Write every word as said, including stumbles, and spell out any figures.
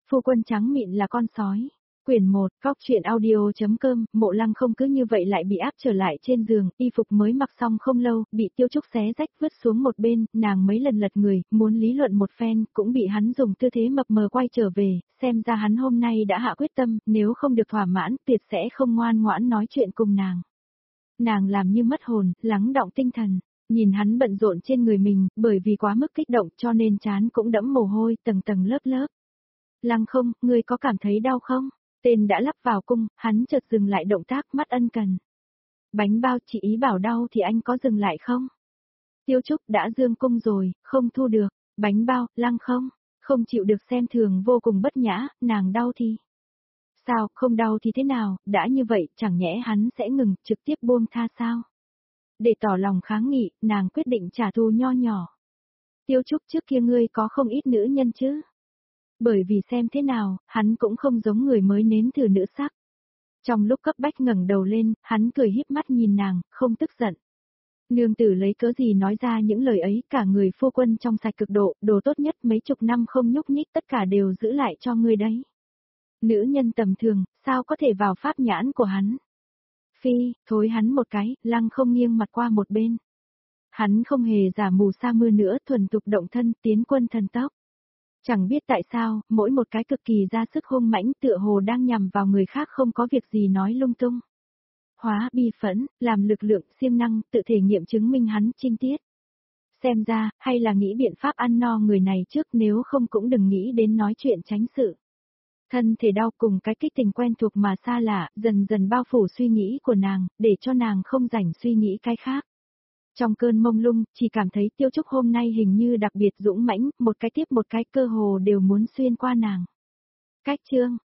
Phu quân trắng mịn là con sói. Quyển một, Cóc truyện audio.com, Mộ Lăng không cứ như vậy lại bị áp trở lại trên giường, y phục mới mặc xong không lâu, bị Tiêu Trúc xé rách vứt xuống một bên, nàng mấy lần lật người, muốn lý luận một phen, cũng bị hắn dùng tư thế mập mờ quay trở về, xem ra hắn hôm nay đã hạ quyết tâm, nếu không được thỏa mãn, tuyệt sẽ không ngoan ngoãn nói chuyện cùng nàng. Nàng làm như mất hồn, lắng đọng tinh thần. Nhìn hắn bận rộn trên người mình, bởi vì quá mức kích động cho nên trán cũng đẫm mồ hôi, tầng tầng lớp lớp. Lăng không, ngươi có cảm thấy đau không? Tên đã lắp vào cung, hắn chợt dừng lại động tác mắt ân cần. Bánh bao chị ý bảo đau thì anh có dừng lại không? Tiêu Trúc đã dương cung rồi, không thu được. Bánh bao, lăng không, không chịu được xem thường vô cùng bất nhã, nàng đau thì. Sao, không đau thì thế nào, đã như vậy chẳng nhẽ hắn sẽ ngừng, trực tiếp buông tha sao? Để tỏ lòng kháng nghị, nàng quyết định trả thù nho nhỏ. Tiêu Trúc trước kia ngươi có không ít nữ nhân chứ? Bởi vì xem thế nào, hắn cũng không giống người mới nếm thử nữ sắc. Trong lúc cấp bách ngẩng đầu lên, hắn cười híp mắt nhìn nàng, không tức giận. Nương tử lấy cớ gì nói ra những lời ấy, cả người phu quân trong sạch cực độ, đồ tốt nhất mấy chục năm không nhúc nhích tất cả đều giữ lại cho ngươi đấy. Nữ nhân tầm thường, sao có thể vào pháp nhãn của hắn? Phi, thối hắn một cái, lăng không nghiêng mặt qua một bên. Hắn không hề giả mù sa mưa nữa, thuần tục động thân, tiến quân thần tốc. Chẳng biết tại sao, mỗi một cái cực kỳ ra sức hung mãnh tựa hồ đang nhằm vào người khác không có việc gì nói lung tung. Hóa bi phẫn, làm lực lượng siêng năng, tự thể nghiệm chứng minh hắn trinh tiết. Xem ra, hay là nghĩ biện pháp ăn no người này trước nếu không cũng đừng nghĩ đến nói chuyện tránh sự. Thân thể đau cùng cái kích tình quen thuộc mà xa lạ, dần dần bao phủ suy nghĩ của nàng, để cho nàng không rảnh suy nghĩ cái khác. Trong cơn mông lung, chỉ cảm thấy Tiêu Trúc hôm nay hình như đặc biệt dũng mãnh, một cái tiếp một cái cơ hồ đều muốn xuyên qua nàng. Cách chương,